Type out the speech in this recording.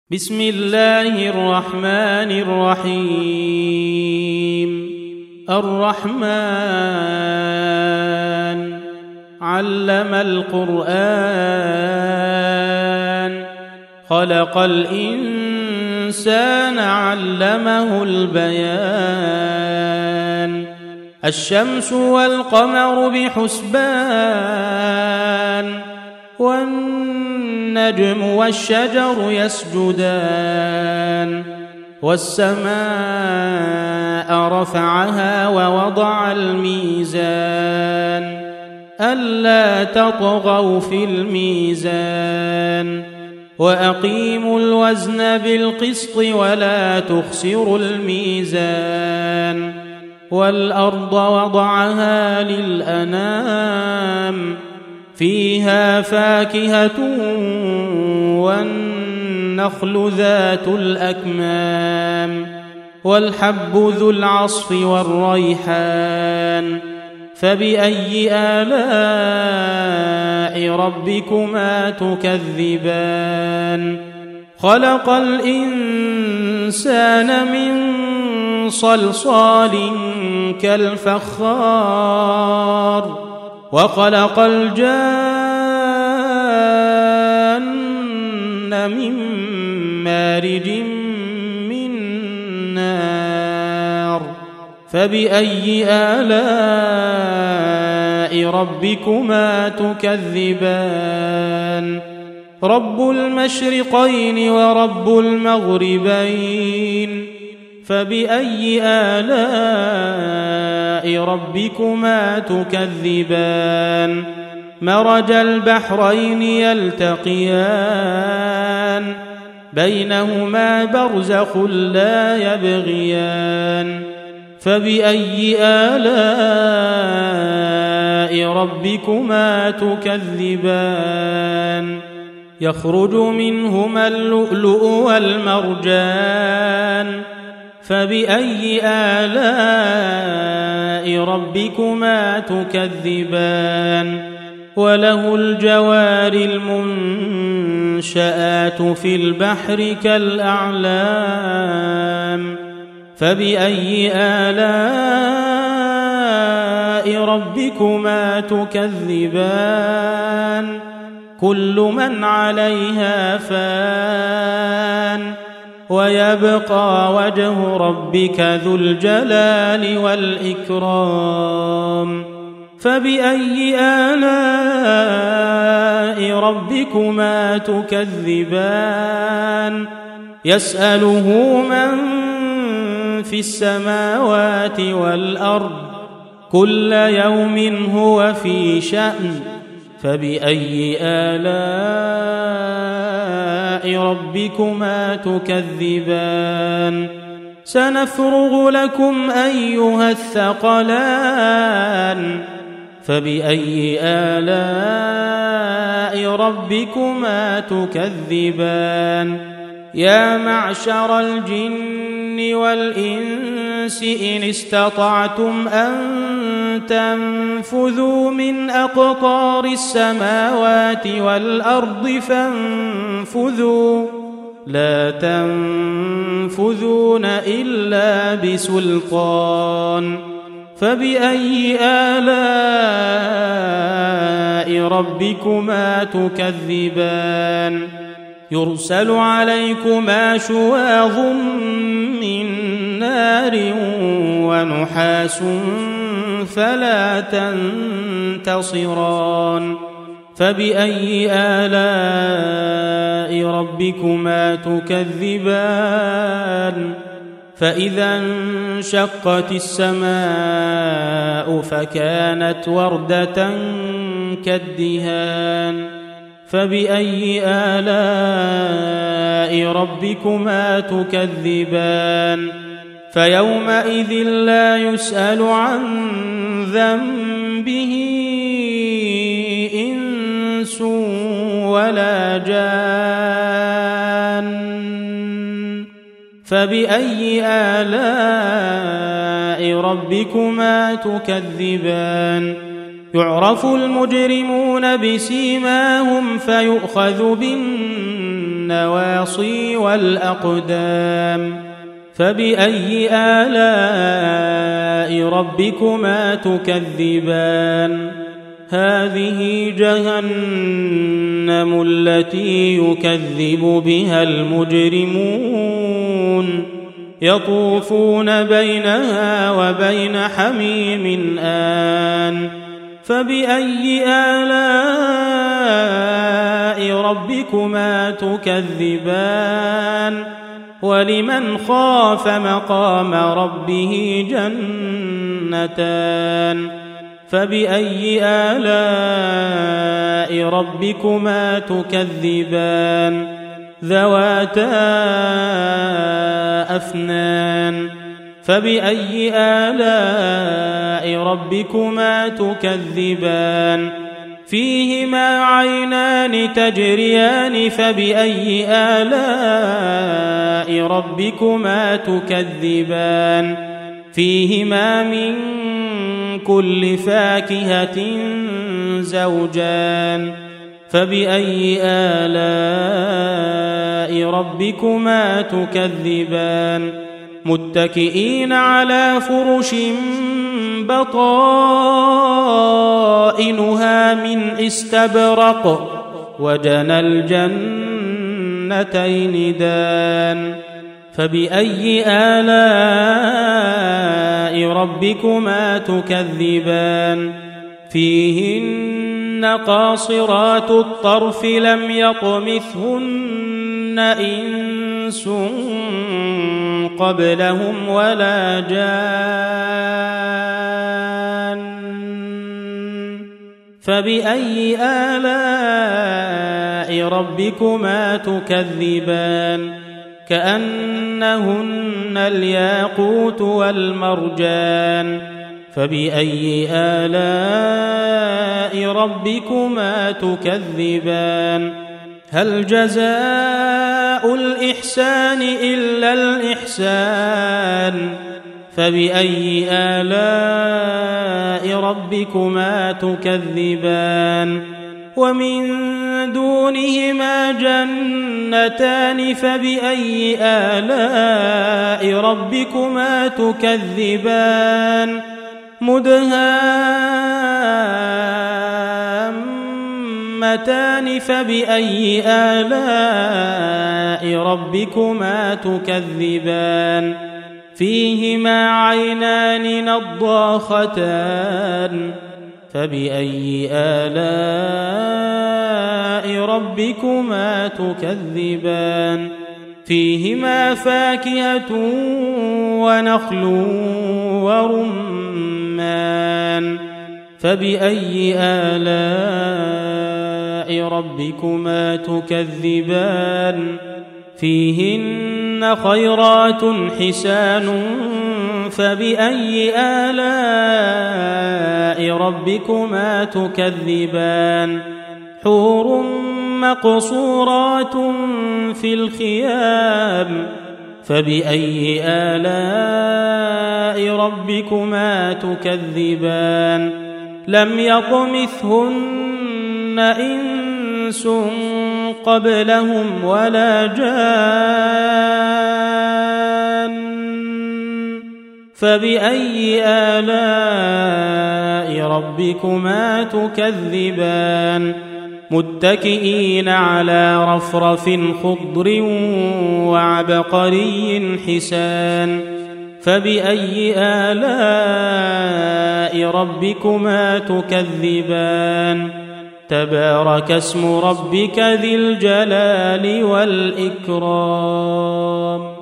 بسم الله الرحمن الرحيم الرحمن علم القرآن خلق الإنسان علمه البيان الشمس والقمر بحسبان والنجم والشجر يسجدان والسماء رفعها ووضع الميزان ألا تطغوا في الميزان وأقيموا الوزن بالقسط ولا تخسروا الميزان والأرض وضعها للأنام فيها فاكهة والنخل ذات الأكمام والحب ذو العصف والريحان فبأي آلاء ربكما تكذبان خلق الإنسان من صلصال كالفخار وخلق الجان من مارج من نار فبأي آلاء ربكما تكذبان رب المشرقين ورب المغربين فبأي آلاء ربكما تكذبان مرج البحرين يلتقيان بينهما برزخ لا يبغيان فبأي آلاء ربكما تكذبان يخرج منهما اللؤلؤ والمرجان فبأي آلاء ربكما تكذبان وله الجوار المنشآت في البحر كالأعلام فبأي آلاء ربكما تكذبان كل من عليها فان ويبقى وجه ربك ذو الجلال والإكرام فبأي آلاء ربكما تكذبان يسأله من في السماوات والأرض كل يوم هو في شأن فبأي آلاء ربكما تكذبان سنفرغ لكم أيها الثقلان فبأي آلاء ربكما تكذبان يا معشر الجن والإنس إن استطعتم أن تنفذوا من أقطار السماوات والأرض فانفذوا لا تنفذون إلا بسلطان فبأي آلاء ربكما تكذبان يرسل عليكما شواظ من نار ونحاس فلا تنتصران فبأي آلاء ربكما تكذبان فإذا انشقت السماء فكانت وردة كالدهان فبأي آلاء ربكما تكذبان فيومئذ لا يسأل عن ذنبه إنس ولا جان فبأي آلاء ربكما تكذبان يعرف المجرمون بسيماهم فيؤخذ بالنسبة النواصي والأقدام فبأي آلاء ربكما تكذبان هذه جهنم التي يكذب بها المجرمون يطوفون بينها وبين حميم آن فبأي آلاء ربكما تكذبان ولمن خاف مقام ربه جنتان فبأي آلاء ربكما تكذبان ذواتا أفنان فبأي آلاء ربكما تكذبان فيهما عينان تجريان فبأي آلاء ربكما تكذبان فيهما من كل فاكهة زوجان فبأي آلاء ربكما تكذبان متكئين على فرش بطائنها من استبرق وجنى الجنتين دان فبأي آلاء ربكما تكذبان فيهن قاصرات الطرف لم يطمثهن إنس قبلهم ولا جان فبأي آلاء ربكما تكذبان كأنهن الياقوت والمرجان فبأي آلاء ربكما تكذبان هل جزاء الإحسان إلا الإحسان فبأي آلاء ربكما تكذبان ومن دونهما جنتان فبأي آلاء ربكما تكذبان مدهامتان فبأي آلاء ربكما تكذبان فيهما عينان نضاختان فبأي آلاء ربكما تكذبان فيهما فاكهة ونخل ورمان فبأي آلاء ربكما تكذبان فيهن خيرات حسان فبأي آلاء ربكما تكذبان حور مقصورات في الخيام فبأي آلاء ربكما تكذبان لم يطمثهن إنس قبلهم ولا جان فبأي آلاء ربكما تكذبان متكئين على رفرف خضر وعبقري حسان فبأي آلاء ربكما تكذبان تبارك اسم ربك ذي الجلال والإكرام